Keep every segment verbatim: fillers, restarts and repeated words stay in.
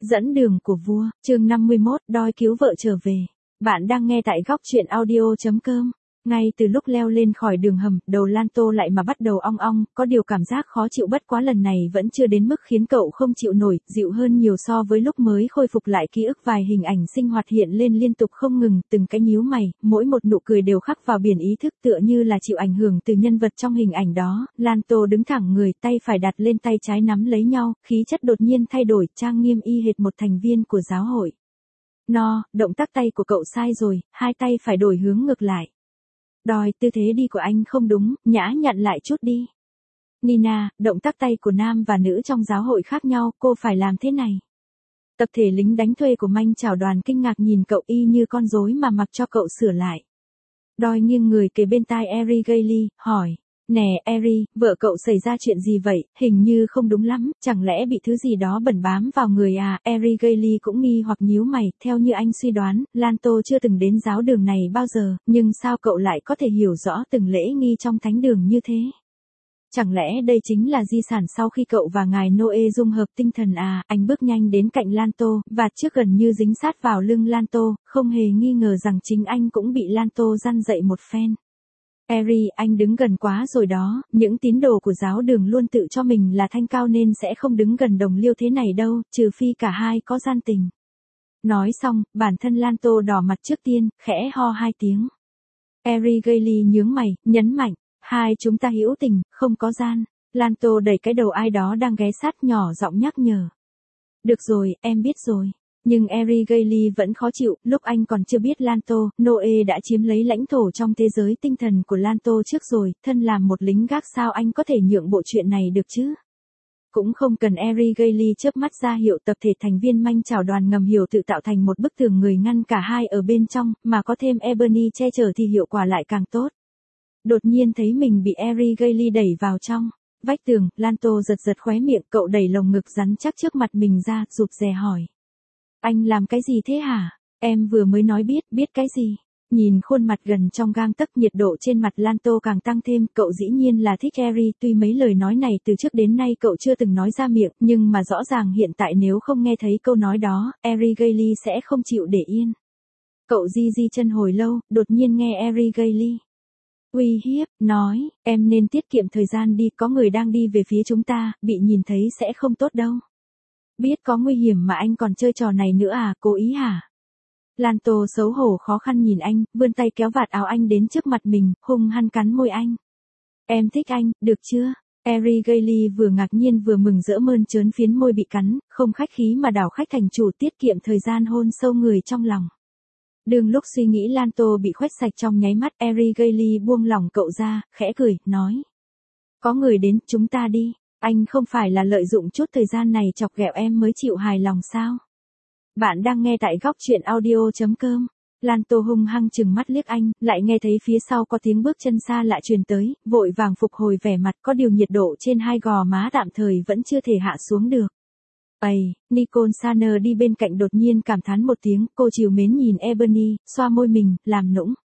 Dẫn đường của vua, chương năm mươi mốt, đòi cứu vợ trở về. Bạn đang nghe tại góc truyện audio chấm com. Ngay từ lúc leo lên khỏi đường hầm, đầu Lanto lại mà bắt đầu ong ong, có điều cảm giác khó chịu bất quá lần này vẫn chưa đến mức khiến cậu không chịu nổi, dịu hơn nhiều so với lúc mới khôi phục lại ký ức. Vài hình ảnh sinh hoạt hiện lên liên tục không ngừng, từng cái nhíu mày, mỗi một nụ cười đều khắc vào biển ý thức tựa như là chịu ảnh hưởng từ nhân vật trong hình ảnh đó. Lanto đứng thẳng người, tay phải đặt lên tay trái nắm lấy nhau, khí chất đột nhiên thay đổi, trang nghiêm y hệt một thành viên của giáo hội. No, động tác tay của cậu sai rồi, hai tay phải đổi hướng ngược lại. Đòi, tư thế đi của anh không đúng, nhã nhặn lại chút đi. Nina, động tác tay của nam và nữ trong giáo hội khác nhau, cô phải làm thế này. Tập thể lính đánh thuê của manh chảo đoàn kinh ngạc nhìn cậu y như con rối mà mặc cho cậu sửa lại. Đòi nghiêng người kề bên tai Eri Gailey, hỏi. Nè Eri, vợ cậu xảy ra chuyện gì vậy, hình như không đúng lắm, chẳng lẽ bị thứ gì đó bẩn bám vào người à? Eri Gailey cũng nghi hoặc nhíu mày, theo như anh suy đoán, Lanto chưa từng đến giáo đường này bao giờ, nhưng sao cậu lại có thể hiểu rõ từng lễ nghi trong thánh đường như thế? Chẳng lẽ đây chính là di sản sau khi cậu và ngài Noe dung hợp tinh thần à? Anh bước nhanh đến cạnh Lanto, và trước gần như dính sát vào lưng Lanto, không hề nghi ngờ rằng chính anh cũng bị Lanto răn dậy một phen. Eri, anh đứng gần quá rồi đó, những tín đồ của giáo đường luôn tự cho mình là thanh cao nên sẽ không đứng gần đồng liêu thế này đâu, trừ phi cả hai có gian tình. Nói xong, bản thân Lanto đỏ mặt trước tiên, khẽ ho hai tiếng. Eri Gailey nhướng mày, nhấn mạnh, hai chúng ta hữu tình, không có gian. Lanto đẩy cái đầu ai đó đang ghé sát nhỏ giọng nhắc nhở. Được rồi, em biết rồi. Nhưng Eri Gailey vẫn khó chịu, lúc anh còn chưa biết Lanto, Noe đã chiếm lấy lãnh thổ trong thế giới tinh thần của Lanto trước rồi, thân làm một lính gác sao anh có thể nhượng bộ chuyện này được chứ? Cũng không cần Eri Gailey chớp mắt ra hiệu, tập thể thành viên manh chảo đoàn ngầm hiểu tự tạo thành một bức tường người ngăn cả hai ở bên trong, mà có thêm Ebony che chở thì hiệu quả lại càng tốt. Đột nhiên thấy mình bị Eri Gailey đẩy vào trong vách tường, Lanto giật giật khóe miệng, cậu đẩy lồng ngực rắn chắc trước mặt mình ra, rụt rè hỏi. Anh làm cái gì thế hả? Em vừa mới nói biết, biết cái gì? Nhìn khuôn mặt gần trong gang tấc, nhiệt độ trên mặt Lanto càng tăng thêm, cậu dĩ nhiên là thích Eri, tuy mấy lời nói này từ trước đến nay cậu chưa từng nói ra miệng, nhưng mà rõ ràng hiện tại nếu không nghe thấy câu nói đó, Eri Gailey sẽ không chịu để yên. Cậu di di chân hồi lâu, đột nhiên nghe Eri Gailey uy hiếp, nói, em nên tiết kiệm thời gian đi, có người đang đi về phía chúng ta, bị nhìn thấy sẽ không tốt đâu. Biết có nguy hiểm mà anh còn chơi trò này nữa à, cố ý hả? Lanto xấu hổ khó khăn nhìn anh, vươn tay kéo vạt áo anh đến trước mặt mình, hung hăng cắn môi anh. Em thích anh, được chưa? Eri Gailey vừa ngạc nhiên vừa mừng rỡ mơn trớn phiến môi bị cắn, không khách khí mà đảo khách thành chủ, tiết kiệm thời gian hôn sâu người trong lòng. Đường lúc suy nghĩ Lanto bị khoét sạch trong nháy mắt, Eri Gailey buông lỏng cậu ra, khẽ cười, nói. Có người đến, chúng ta đi. Anh không phải là lợi dụng chút thời gian này chọc ghẹo em mới chịu hài lòng sao? Bạn đang nghe tại góc truyện audio chấm com. Lanto hung hăng chừng mắt liếc anh, lại nghe thấy phía sau có tiếng bước chân xa lạ truyền tới, vội vàng phục hồi vẻ mặt, có điều nhiệt độ trên hai gò má tạm thời vẫn chưa thể hạ xuống được. Ây, Nicole Saner đi bên cạnh đột nhiên cảm thán một tiếng, cô trìu mến nhìn Ebony, xoa môi mình, làm nũng.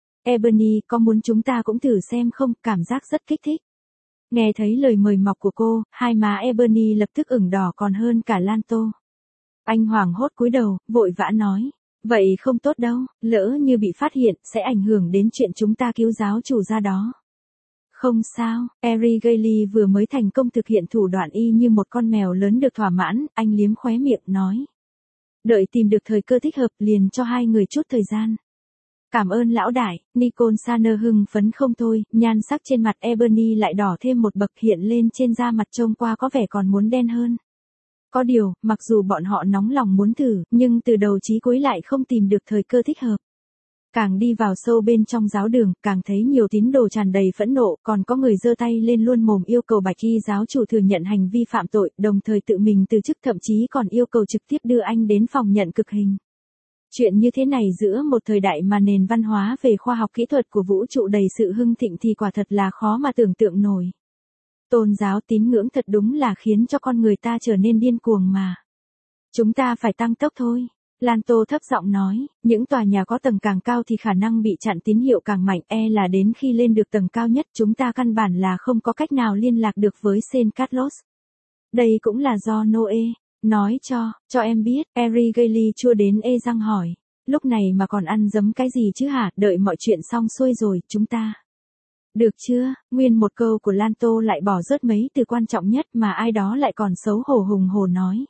Ebony, có muốn chúng ta cũng thử xem không, cảm giác rất kích thích. Nghe thấy lời mời mọc của cô, hai má Ebony lập tức ửng đỏ còn hơn cả Lanto. Anh hoảng hốt cúi đầu, vội vã nói. Vậy không tốt đâu, lỡ như bị phát hiện, sẽ ảnh hưởng đến chuyện chúng ta cứu giáo chủ ra đó. Không sao, Eri Gailey vừa mới thành công thực hiện thủ đoạn y như một con mèo lớn được thỏa mãn, anh liếm khóe miệng, nói. Đợi tìm được thời cơ thích hợp liền cho hai người chút thời gian. Cảm ơn lão đại, Nicole Saner hưng phấn không thôi, nhan sắc trên mặt Ebony lại đỏ thêm một bậc, hiện lên trên da mặt trông qua có vẻ còn muốn đen hơn. Có điều, mặc dù bọn họ nóng lòng muốn thử, nhưng từ đầu chí cuối lại không tìm được thời cơ thích hợp. Càng đi vào sâu bên trong giáo đường, càng thấy nhiều tín đồ tràn đầy phẫn nộ, còn có người giơ tay lên luôn mồm yêu cầu bạch y giáo chủ thừa nhận hành vi phạm tội, đồng thời tự mình từ chức, thậm chí còn yêu cầu trực tiếp đưa anh đến phòng nhận cực hình. Chuyện như thế này giữa một thời đại mà nền văn hóa về khoa học kỹ thuật của vũ trụ đầy sự hưng thịnh thì quả thật là khó mà tưởng tượng nổi. Tôn giáo tín ngưỡng thật đúng là khiến cho con người ta trở nên điên cuồng mà. Chúng ta phải tăng tốc thôi. Lanto thấp giọng nói, những tòa nhà có tầng càng cao thì khả năng bị chặn tín hiệu càng mạnh, e là đến khi lên được tầng cao nhất chúng ta căn bản là không có cách nào liên lạc được với Saint Carlos. Đây cũng là do Noe. Nói cho, cho em biết, Eri Gailey chua đến ê răng hỏi. Lúc này mà còn ăn dấm cái gì chứ hả, đợi mọi chuyện xong xuôi rồi, chúng ta. Được chưa, nguyên một câu của Lanto lại bỏ rớt mấy từ quan trọng nhất mà ai đó lại còn xấu hổ hùng hổ nói.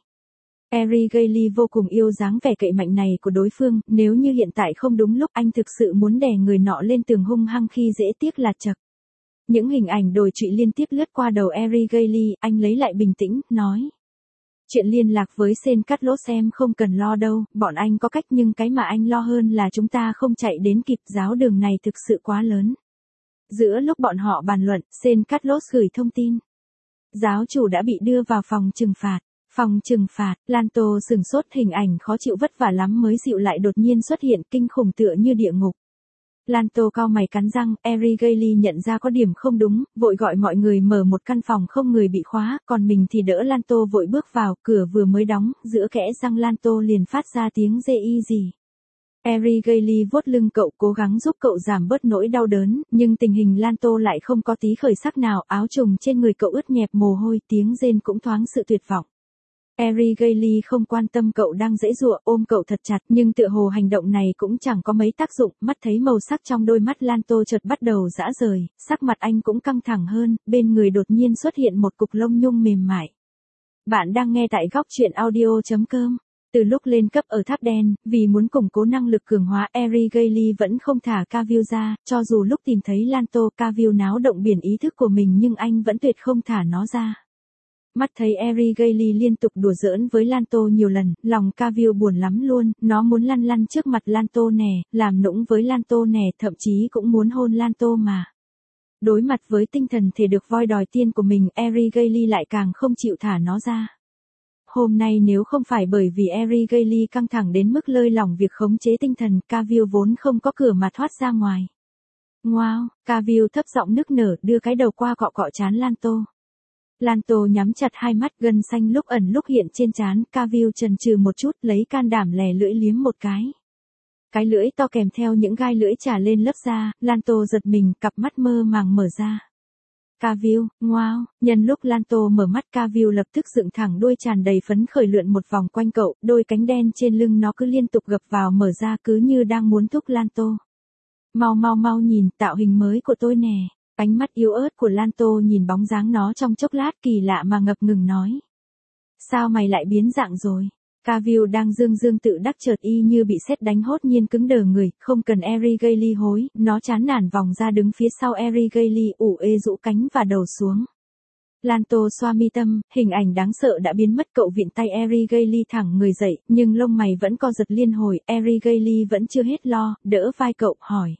Eri Gailey vô cùng yêu dáng vẻ cậy mạnh này của đối phương, nếu như hiện tại không đúng lúc anh thực sự muốn đè người nọ lên tường hung hăng khi dễ tiếc là chật. Những hình ảnh đồi trụy liên tiếp lướt qua đầu Eri Gailey, anh lấy lại bình tĩnh, nói. Chuyện liên lạc với Saint Carlos em không cần lo đâu, bọn anh có cách nhưng cái mà anh lo hơn là chúng ta không chạy đến kịp, giáo đường này thực sự quá lớn. Giữa lúc bọn họ bàn luận, Saint Carlos gửi thông tin. Giáo chủ đã bị đưa vào phòng trừng phạt. Phòng trừng phạt, Lanto sừng sốt, hình ảnh khó chịu vất vả lắm mới dịu lại đột nhiên xuất hiện, kinh khủng tựa như địa ngục. Lanto cau mày cắn răng, Eri Gailey nhận ra có điểm không đúng, vội gọi mọi người mở một căn phòng không người bị khóa, còn mình thì đỡ Lanto vội bước vào, cửa vừa mới đóng, giữa kẽ răng Lanto liền phát ra tiếng dê y gì. Eri Gailey vuốt lưng cậu, cố gắng giúp cậu giảm bớt nỗi đau đớn, nhưng tình hình Lanto lại không có tí khởi sắc nào, áo trùng trên người cậu ướt nhẹp mồ hôi, tiếng rên cũng thoáng sự tuyệt vọng. Eri Gailey không quan tâm cậu đang giãy giụa, ôm cậu thật chặt, nhưng tựa hồ hành động này cũng chẳng có mấy tác dụng, mắt thấy màu sắc trong đôi mắt Lanto chợt bắt đầu rã rời, sắc mặt anh cũng căng thẳng hơn, bên người đột nhiên xuất hiện một cục lông nhung mềm mại. Bạn đang nghe tại góc truyện audio chấm com. Từ lúc lên cấp ở tháp đen, vì muốn củng cố năng lực cường hóa, Eri Gailey vẫn không thả Cavill ra, cho dù lúc tìm thấy Lanto, Cavill náo động biển ý thức của mình nhưng anh vẫn tuyệt không thả nó ra. Mắt thấy Eri Gailey liên tục đùa giỡn với Lanto nhiều lần, lòng Cavill buồn lắm luôn, nó muốn lăn lăn trước mặt Lanto nè, làm nũng với Lanto nè, thậm chí cũng muốn hôn Lanto mà. Đối mặt với tinh thần thể được voi đòi tiên của mình, Eri Gailey lại càng không chịu thả nó ra. Hôm nay nếu không phải bởi vì Eri Gailey căng thẳng đến mức lơi lỏng việc khống chế tinh thần, Cavill vốn không có cửa mà thoát ra ngoài. Wow, Cavill thấp giọng nức nở, đưa cái đầu qua cọ cọ trán Lanto. Lanto nhắm chặt hai mắt, gân xanh lúc ẩn lúc hiện trên trán, Cavill chần chừ một chút, lấy can đảm lè lưỡi liếm một cái. Cái lưỡi to kèm theo những gai lưỡi trả lên lớp da, Lanto giật mình, cặp mắt mơ màng mở ra. Cavill, wow, nhân lúc Lanto mở mắt, Cavill lập tức dựng thẳng đuôi tràn đầy phấn khởi lượn một vòng quanh cậu, đôi cánh đen trên lưng nó cứ liên tục gập vào mở ra cứ như đang muốn thúc Lanto. Mau mau mau nhìn, tạo hình mới của tôi nè. Ánh mắt yếu ớt của Lanto nhìn bóng dáng nó trong chốc lát kỳ lạ mà ngập ngừng nói. Sao mày lại biến dạng rồi? Cavill đang dương dương tự đắc chợt y như bị sét đánh hốt nhiên cứng đờ người, không cần Eri Gailey hối, nó chán nản vòng ra đứng phía sau Eri Gailey, ủ ê rũ cánh và đầu xuống. Lanto xoa mi tâm, hình ảnh đáng sợ đã biến mất, cậu vịn tay Eri Gailey thẳng người dậy, nhưng lông mày vẫn co giật liên hồi, Eri Gailey vẫn chưa hết lo, đỡ vai cậu, hỏi.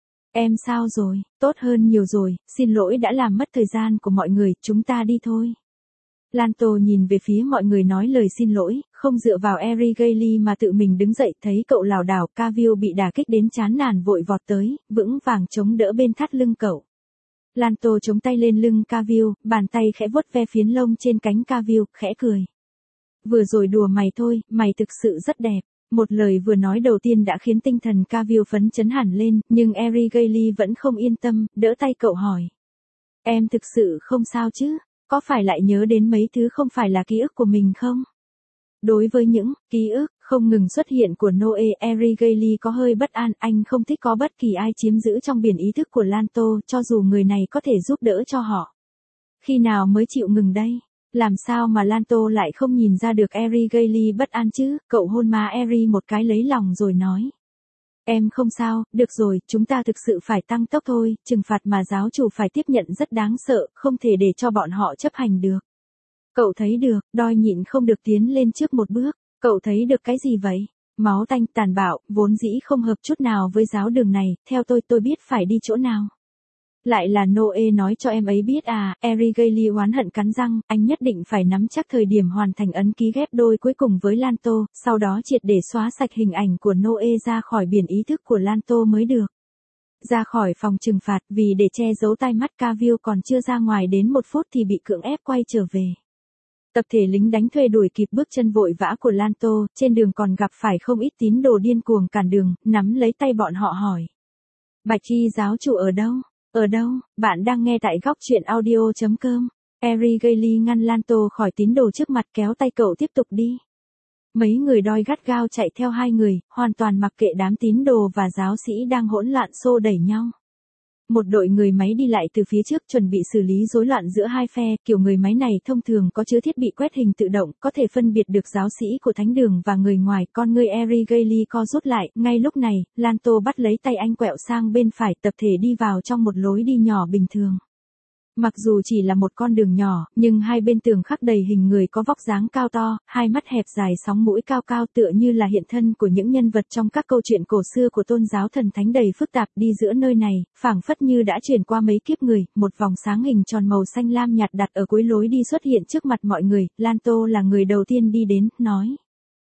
Em sao rồi, tốt hơn nhiều rồi, xin lỗi đã làm mất thời gian của mọi người, chúng ta đi thôi. Lanto nhìn về phía mọi người nói lời xin lỗi, không dựa vào Eri Gailey mà tự mình đứng dậy, thấy cậu lảo đảo, Cavill bị đả kích đến chán nản vội vọt tới, vững vàng chống đỡ bên thắt lưng cậu. Lanto chống tay lên lưng Cavill, bàn tay khẽ vuốt ve phiến lông trên cánh Cavill, khẽ cười. Vừa rồi đùa mày thôi, mày thực sự rất đẹp. Một lời vừa nói đầu tiên đã khiến tinh thần Cavill phấn chấn hẳn lên, nhưng Eri Gailey vẫn không yên tâm, đỡ tay cậu hỏi. Em thực sự không sao chứ, có phải lại nhớ đến mấy thứ không phải là ký ức của mình không? Đối với những ký ức không ngừng xuất hiện của Noe, Eri Gailey có hơi bất an, anh không thích có bất kỳ ai chiếm giữ trong biển ý thức của Lanto, cho dù người này có thể giúp đỡ cho họ. Khi nào mới chịu ngừng đây? Làm sao mà Lanto lại không nhìn ra được Eri Gailey bất an chứ? Cậu hôn má Eri một cái lấy lòng rồi nói. Em không sao, được rồi, chúng ta thực sự phải tăng tốc thôi, trừng phạt mà giáo chủ phải tiếp nhận rất đáng sợ, không thể để cho bọn họ chấp hành được. Cậu thấy được, đoi nhịn không được tiến lên trước một bước, cậu thấy được cái gì vậy? Máu tanh, tàn bạo, vốn dĩ không hợp chút nào với giáo đường này, theo tôi tôi biết phải đi chỗ nào. Lại là Noe nói cho em ấy biết à, Eri Gailey oán hận cắn răng, anh nhất định phải nắm chắc thời điểm hoàn thành ấn ký ghép đôi cuối cùng với Lanto, sau đó triệt để xóa sạch hình ảnh của Noe ra khỏi biển ý thức của Lanto mới được. Ra khỏi phòng trừng phạt, vì để che giấu tai mắt, Cavill còn chưa ra ngoài đến một phút thì bị cưỡng ép quay trở về. Tập thể lính đánh thuê đuổi kịp bước chân vội vã của Lanto, trên đường còn gặp phải không ít tín đồ điên cuồng cản đường, nắm lấy tay bọn họ hỏi. Bạch y giáo chủ ở đâu? Ở đâu? Bạn đang nghe tại góc truyện audio chấm com. Abigail ngăn Lanto khỏi tín đồ trước mặt kéo tay cậu tiếp tục đi. Mấy người đoi gắt gao chạy theo hai người, hoàn toàn mặc kệ đám tín đồ và giáo sĩ đang hỗn loạn xô đẩy nhau. Một đội người máy đi lại từ phía trước chuẩn bị xử lý rối loạn giữa hai phe, kiểu người máy này thông thường có chứa thiết bị quét hình tự động, có thể phân biệt được giáo sĩ của thánh đường và người ngoài. Con người Abigail co rút lại, ngay lúc này, Lanto bắt lấy tay anh quẹo sang bên phải, tập thể đi vào trong một lối đi nhỏ bình thường. Mặc dù chỉ là một con đường nhỏ, nhưng hai bên tường khắc đầy hình người có vóc dáng cao to, hai mắt hẹp dài sóng mũi cao cao tựa như là hiện thân của những nhân vật trong các câu chuyện cổ xưa của tôn giáo thần thánh đầy phức tạp. Đi giữa nơi này, phảng phất như đã chuyển qua mấy kiếp người, một vòng sáng hình tròn màu xanh lam nhạt đặt ở cuối lối đi xuất hiện trước mặt mọi người. Lanto là người đầu tiên đi đến, nói: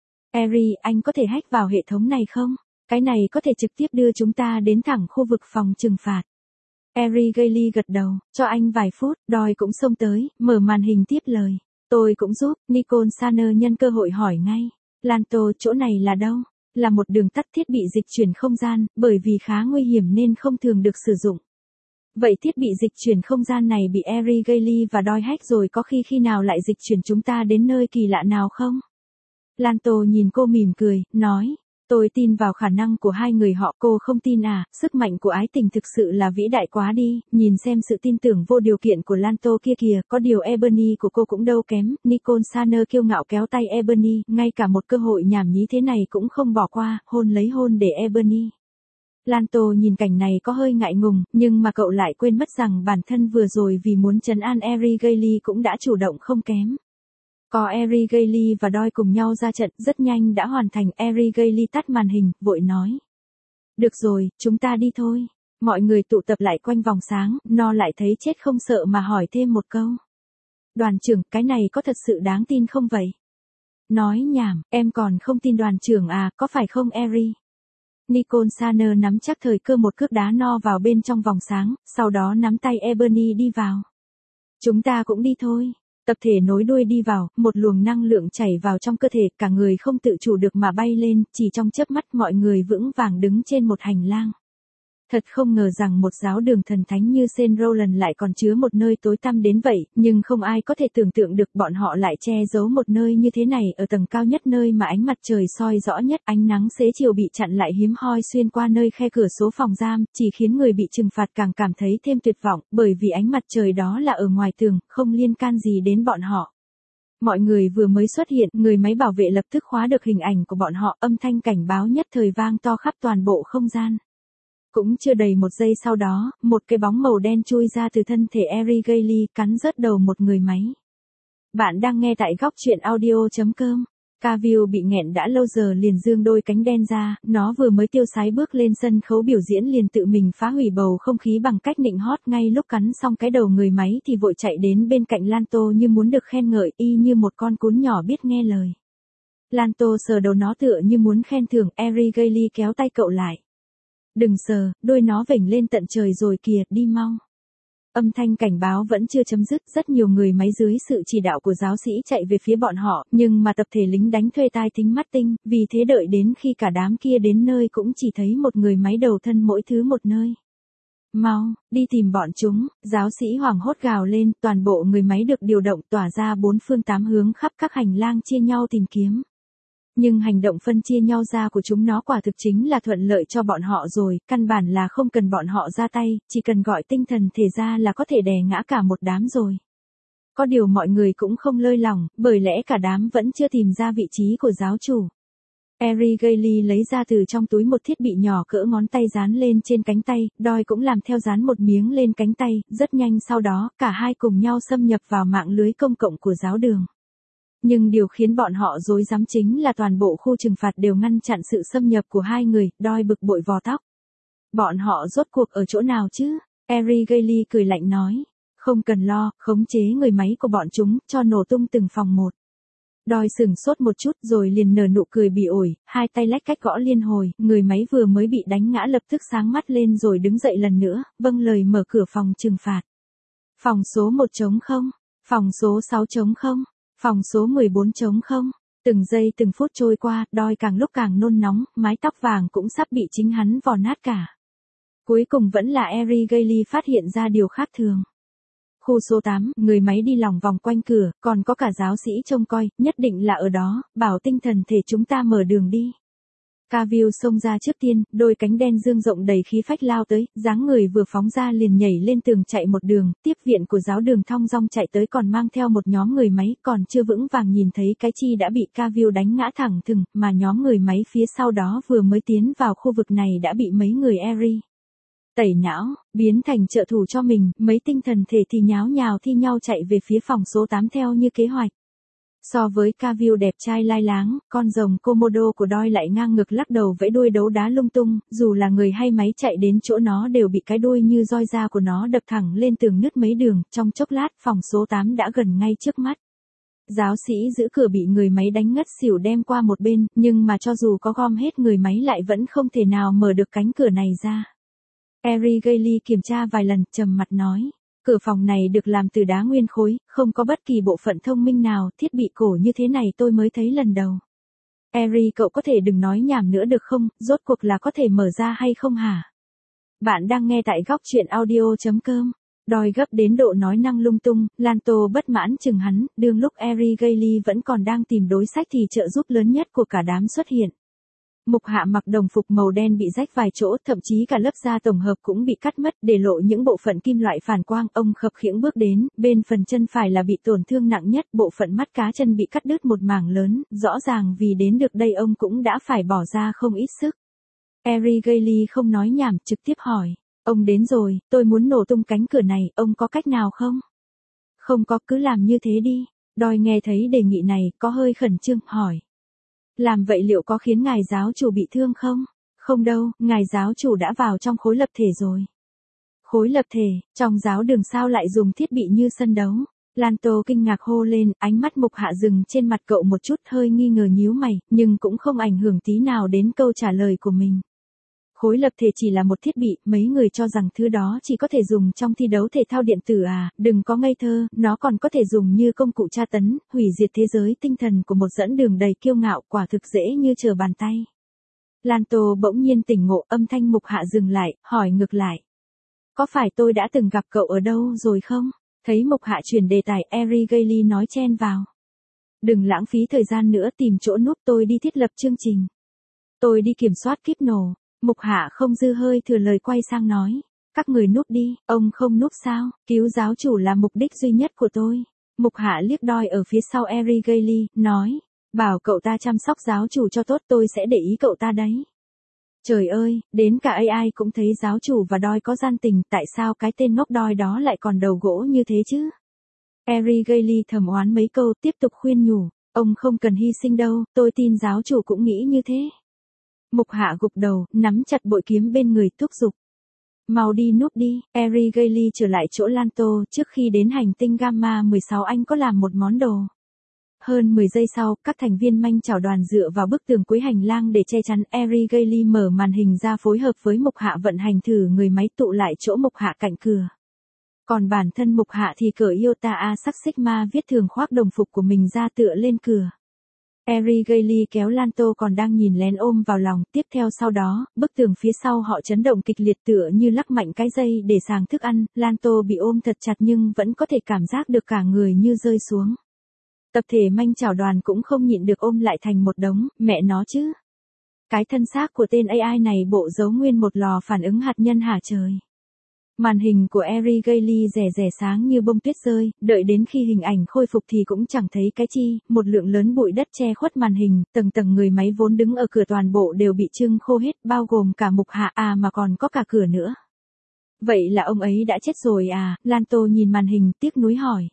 Eri, anh có thể hack vào hệ thống này không? Cái này có thể trực tiếp đưa chúng ta đến thẳng khu vực phòng trừng phạt. Abigail gật đầu, cho anh vài phút, Doi cũng xông tới, mở màn hình tiếp lời. Tôi cũng giúp, Nicole Saner nhân cơ hội hỏi ngay. Lanto, chỗ này là đâu? Là một đường tắt thiết bị dịch chuyển không gian, bởi vì khá nguy hiểm nên không thường được sử dụng. Vậy thiết bị dịch chuyển không gian này bị Abigail và Doi hack rồi, có khi khi nào lại dịch chuyển chúng ta đến nơi kỳ lạ nào không? Lanto nhìn cô mỉm cười, nói. Tôi tin vào khả năng của hai người họ, cô không tin à? Sức mạnh của ái tình thực sự là vĩ đại quá đi, nhìn xem sự tin tưởng vô điều kiện của Lanto kia kìa, có điều Ebony của cô cũng đâu kém. Nicole Saner kiêu ngạo kéo tay Ebony, ngay cả một cơ hội nhảm nhí thế này cũng không bỏ qua, hôn lấy hôn để Ebony. Lanto nhìn cảnh này có hơi ngại ngùng, nhưng mà cậu lại quên mất rằng bản thân vừa rồi vì muốn trấn an Abigail cũng đã chủ động không kém. Có Abigail và Doi cùng nhau ra trận, rất nhanh đã hoàn thành. Abigail tắt màn hình, vội nói. Được rồi, chúng ta đi thôi. Mọi người tụ tập lại quanh vòng sáng, nó lại thấy chết không sợ mà hỏi thêm một câu. Đoàn trưởng, cái này có thật sự đáng tin không vậy? Nói nhảm, em còn không tin đoàn trưởng à, có phải không Eri? Nicole Saner nắm chắc thời cơ một cước đá no vào bên trong vòng sáng, sau đó nắm tay Ebony đi vào. Chúng ta cũng đi thôi. Tập thể nối đuôi đi vào, một luồng năng lượng chảy vào trong cơ thể, cả người không tự chủ được mà bay lên, chỉ trong chớp mắt mọi người vững vàng đứng trên một hành lang. Thật không ngờ rằng một giáo đường thần thánh như Saint Roland lại còn chứa một nơi tối tăm đến vậy, nhưng không ai có thể tưởng tượng được bọn họ lại che giấu một nơi như thế này ở tầng cao nhất, nơi mà ánh mặt trời soi rõ nhất. Ánh nắng xế chiều bị chặn lại hiếm hoi xuyên qua nơi khe cửa số phòng giam, chỉ khiến người bị trừng phạt càng cảm thấy thêm tuyệt vọng, bởi vì ánh mặt trời đó là ở ngoài tường, không liên can gì đến bọn họ. Mọi người vừa mới xuất hiện, người máy bảo vệ lập tức khóa được hình ảnh của bọn họ, âm thanh cảnh báo nhất thời vang to khắp toàn bộ không gian. Cũng chưa đầy một giây sau đó, một cái bóng màu đen chui ra từ thân thể Abigail, cắn rớt đầu một người máy. Bạn đang nghe tại góc truyện audio chấm com. Cavill bị nghẹn đã lâu giờ liền giương đôi cánh đen ra, nó vừa mới tiêu sái bước lên sân khấu biểu diễn liền tự mình phá hủy bầu không khí bằng cách nịnh hót. Ngay lúc cắn xong cái đầu người máy thì vội chạy đến bên cạnh Lanto như muốn được khen ngợi, y như một con cún nhỏ biết nghe lời. Lanto sờ đầu nó tựa như muốn khen thưởng, Abigail kéo tay cậu lại. Đừng sờ, đôi nó vểnh lên tận trời rồi kìa, đi mau. Âm thanh cảnh báo vẫn chưa chấm dứt, rất nhiều người máy dưới sự chỉ đạo của giáo sĩ chạy về phía bọn họ, nhưng mà tập thể lính đánh thuê tai thính mắt tinh, vì thế đợi đến khi cả đám kia đến nơi cũng chỉ thấy một người máy đầu thân mỗi thứ một nơi. Mau, đi tìm bọn chúng, giáo sĩ hoảng hốt gào lên, toàn bộ người máy được điều động tỏa ra bốn phương tám hướng khắp các hành lang chia nhau tìm kiếm. Nhưng hành động phân chia nhau ra của chúng nó quả thực chính là thuận lợi cho bọn họ rồi, căn bản là không cần bọn họ ra tay, chỉ cần gọi tinh thần thể ra là có thể đè ngã cả một đám rồi. Có điều mọi người cũng không lơi lỏng, bởi lẽ cả đám vẫn chưa tìm ra vị trí của giáo chủ. Abigail lấy ra từ trong túi một thiết bị nhỏ cỡ ngón tay dán lên trên cánh tay, Doi cũng làm theo dán một miếng lên cánh tay, rất nhanh sau đó, cả hai cùng nhau xâm nhập vào mạng lưới công cộng của giáo đường. Nhưng điều khiến bọn họ rối rắm chính là toàn bộ khu trừng phạt đều ngăn chặn sự xâm nhập của hai người, Doi bực bội vò tóc. Bọn họ rốt cuộc ở chỗ nào chứ? Abigail cười lạnh nói. Không cần lo, khống chế người máy của bọn chúng, cho nổ tung từng phòng một. Doi sừng sốt một chút rồi liền nở nụ cười bỉ ổi, hai tay lách cách gõ liên hồi, người máy vừa mới bị đánh ngã lập tức sáng mắt lên rồi đứng dậy lần nữa, vâng lời mở cửa phòng trừng phạt. Phòng số một trống không? Phòng số sáu trống không? Phòng số mười bốn trống không? Từng giây từng phút trôi qua, Doi càng lúc càng nôn nóng, mái tóc vàng cũng sắp bị chính hắn vò nát cả. Cuối cùng vẫn là Abigail phát hiện ra điều khác thường. Khu số tám, người máy đi lòng vòng quanh cửa, còn có cả giáo sĩ trông coi, nhất định là ở đó, bảo tinh thần thể chúng ta mở đường đi. Cavill xông ra trước tiên, đôi cánh đen dương rộng đầy khí phách lao tới, dáng người vừa phóng ra liền nhảy lên tường chạy một đường, tiếp viện của giáo đường thong dong chạy tới còn mang theo một nhóm người máy, còn chưa vững vàng nhìn thấy cái chi đã bị Cavill đánh ngã thẳng thừng, mà nhóm người máy phía sau đó vừa mới tiến vào khu vực này đã bị mấy người Ares tẩy não, biến thành trợ thủ cho mình, mấy tinh thần thể thì nháo nhào thi nhau chạy về phía phòng số tám theo như kế hoạch. So với Cavill đẹp trai lai láng, con rồng Komodo của Doi lại ngang ngực lắc đầu vẫy đuôi đấu đá lung tung, dù là người hay máy chạy đến chỗ nó đều bị cái đuôi như roi da của nó đập thẳng lên tường nứt mấy đường, trong chốc lát phòng số tám đã gần ngay trước mắt. Giáo sĩ giữ cửa bị người máy đánh ngất xỉu đem qua một bên, nhưng mà cho dù có gom hết người máy lại vẫn không thể nào mở được cánh cửa này ra. Ares Gailey kiểm tra vài lần, trầm mặt nói. Cửa phòng này được làm từ đá nguyên khối, không có bất kỳ bộ phận thông minh nào, thiết bị cổ như thế này tôi mới thấy lần đầu. Ares, cậu có thể đừng nói nhảm nữa được không, rốt cuộc là có thể mở ra hay không hả? Bạn đang nghe tại góc truyện audio chấm com. Doi gấp đến độ nói năng lung tung, Lanto bất mãn chừng hắn, đương lúc Ares Gailey vẫn còn đang tìm đối sách thì trợ giúp lớn nhất của cả đám xuất hiện. Mục Hạ mặc đồng phục màu đen bị rách vài chỗ, thậm chí cả lớp da tổng hợp cũng bị cắt mất, để lộ những bộ phận kim loại phản quang. Ông khập khiễng bước đến, bên phần chân phải là bị tổn thương nặng nhất, bộ phận mắt cá chân bị cắt đứt một mảng lớn, rõ ràng vì đến được đây ông cũng đã phải bỏ ra không ít sức. Ares Gailey không nói nhảm, trực tiếp hỏi, ông đến rồi, tôi muốn nổ tung cánh cửa này, ông có cách nào không? Không có, cứ làm như thế đi. Doi nghe thấy đề nghị này, có hơi khẩn trương, hỏi. Làm vậy liệu có khiến ngài giáo chủ bị thương không? Không đâu, ngài giáo chủ đã vào trong khối lập thể rồi. Khối lập thể, trong giáo đường sao lại dùng thiết bị như sân đấu? Lanto kinh ngạc hô lên, ánh mắt Mục Hạ dừng trên mặt cậu một chút hơi nghi ngờ nhíu mày, nhưng cũng không ảnh hưởng tí nào đến câu trả lời của mình. Khối lập thể chỉ là một thiết bị, mấy người cho rằng thứ đó chỉ có thể dùng trong thi đấu thể thao điện tử à, đừng có ngây thơ, nó còn có thể dùng như công cụ tra tấn, hủy diệt thế giới tinh thần của một dẫn đường đầy kiêu ngạo, quả thực dễ như trở bàn tay. Lanto bỗng nhiên tỉnh ngộ, âm thanh Mục Hạ dừng lại, hỏi ngược lại. Có phải tôi đã từng gặp cậu ở đâu rồi không? Thấy Mục Hạ chuyển đề tài, Ares Gailey nói chen vào. Đừng lãng phí thời gian nữa, tìm chỗ núp, tôi đi thiết lập chương trình. Tôi đi kiểm soát kíp nổ. Mục Hạ không dư hơi thừa lời quay sang nói. Các người núp đi, ông không núp sao, cứu giáo chủ là mục đích duy nhất của tôi. Mục Hạ liếc Doi ở phía sau Ares Gailey, nói. Bảo cậu ta chăm sóc giáo chủ cho tốt, tôi sẽ để ý cậu ta đấy. Trời ơi, đến cả a i cũng thấy giáo chủ và Doi có gian tình, tại sao cái tên ngốc Doi đó lại còn đầu gỗ như thế chứ? Ares Gailey thầm oán mấy câu, tiếp tục khuyên nhủ. Ông không cần hy sinh đâu, tôi tin giáo chủ cũng nghĩ như thế. Mục Hạ gục đầu, nắm chặt bội kiếm bên người, thúc giục. Mau đi núp đi. Ares Gailey trở lại chỗ Lanto, trước khi đến hành tinh Gamma mười sáu anh có làm một món đồ. Hơn mười giây sau, các thành viên manh chảo đoàn dựa vào bức tường cuối hành lang để che chắn. Ares Gailey mở màn hình ra phối hợp với Mục Hạ vận hành thử người máy tụ lại chỗ Mục Hạ cạnh cửa. Còn bản thân Mục Hạ thì cởi Iota A sắc Sigma viết thường khoác đồng phục của mình ra tựa lên cửa. Ares Gailey kéo Lanto còn đang nhìn lén ôm vào lòng, tiếp theo sau đó, bức tường phía sau họ chấn động kịch liệt tựa như lắc mạnh cái dây để sàng thức ăn, Lanto bị ôm thật chặt nhưng vẫn có thể cảm giác được cả người như rơi xuống. Tập thể manh chảo đoàn cũng không nhịn được ôm lại thành một đống, mẹ nó chứ. Cái thân xác của tên a i này bộ giấu nguyên một lò phản ứng hạt nhân hả trời. Màn hình của Ares Gailey rẻ rẻ sáng như bông tuyết rơi, đợi đến khi hình ảnh khôi phục thì cũng chẳng thấy cái chi, một lượng lớn bụi đất che khuất màn hình, tầng tầng người máy vốn đứng ở cửa toàn bộ đều bị trưng khô hết, bao gồm cả Mục Hạ à mà còn có cả cửa nữa. Vậy là ông ấy đã chết rồi à? Lanto nhìn màn hình tiếc nuối hỏi.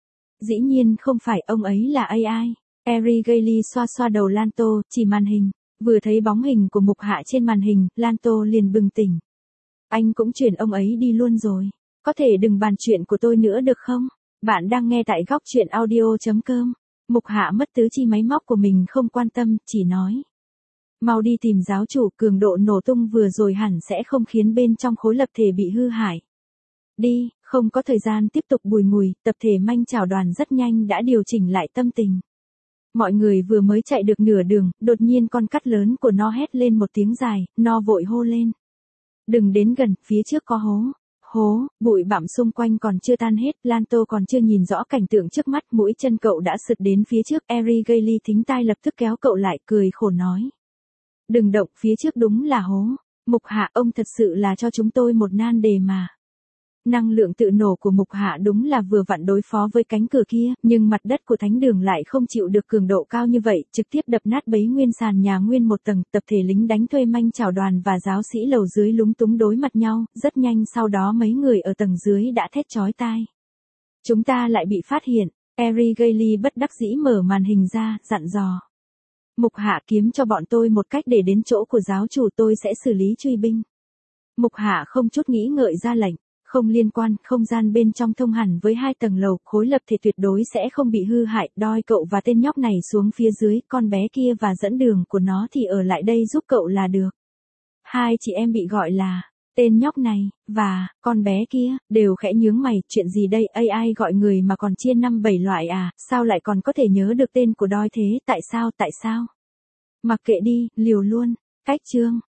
Dĩ nhiên không phải, ông ấy là a i. Ares Gailey xoa xoa đầu Lanto, chỉ màn hình, vừa thấy bóng hình của Mục Hạ trên màn hình, Lanto liền bừng tỉnh. Anh cũng chuyển ông ấy đi luôn rồi. Có thể đừng bàn chuyện của tôi nữa được không? Bạn đang nghe tại góc truyện audio chấm com. Mục Hạ mất tứ chi máy móc của mình không quan tâm, chỉ nói. Mau đi tìm giáo chủ, cường độ nổ tung vừa rồi hẳn sẽ không khiến bên trong khối lập thể bị hư hại. Đi, không có thời gian tiếp tục bùi ngùi, tập thể manh chảo đoàn rất nhanh đã điều chỉnh lại tâm tình. Mọi người vừa mới chạy được nửa đường, đột nhiên con cắt lớn của nó hét lên một tiếng dài, nó vội hô lên. Đừng đến gần, phía trước có hố. hố, bụi bặm xung quanh còn chưa tan hết, Lanto còn chưa nhìn rõ cảnh tượng trước mắt, mũi chân cậu đã sượt đến phía trước, Abigail thính tai lập tức kéo cậu lại, cười khổ nói. Đừng động, phía trước đúng là hố. Mục Hạ, ông thật sự là cho chúng tôi một nan đề mà. Năng lượng tự nổ của Mục Hạ đúng là vừa vặn đối phó với cánh cửa kia, nhưng mặt đất của thánh đường lại không chịu được cường độ cao như vậy, trực tiếp đập nát bấy nguyên sàn nhà nguyên một tầng, tập thể lính đánh thuê manh chảo đoàn và giáo sĩ lầu dưới lúng túng đối mặt nhau, rất nhanh sau đó mấy người ở tầng dưới đã thét chói tai. Chúng ta lại bị phát hiện, Abigail bất đắc dĩ mở màn hình ra, dặn dò. Mục Hạ kiếm cho bọn tôi một cách để đến chỗ của giáo chủ, tôi sẽ xử lý truy binh. Mục Hạ không chút nghĩ ngợi ra lệnh. Không liên quan, không gian bên trong thông hẳn với hai tầng lầu, khối lập thể tuyệt đối sẽ không bị hư hại, đoi cậu và tên nhóc này xuống phía dưới, con bé kia và dẫn đường của nó thì ở lại đây giúp cậu là được. Hai chị em bị gọi là, tên nhóc này, và, con bé kia, đều khẽ nhướng mày, chuyện gì đây, a i gọi người mà còn chia năm bảy loại à, sao lại còn có thể nhớ được tên của đoi thế, tại sao, tại sao? Mặc kệ đi, liều luôn, cách chương.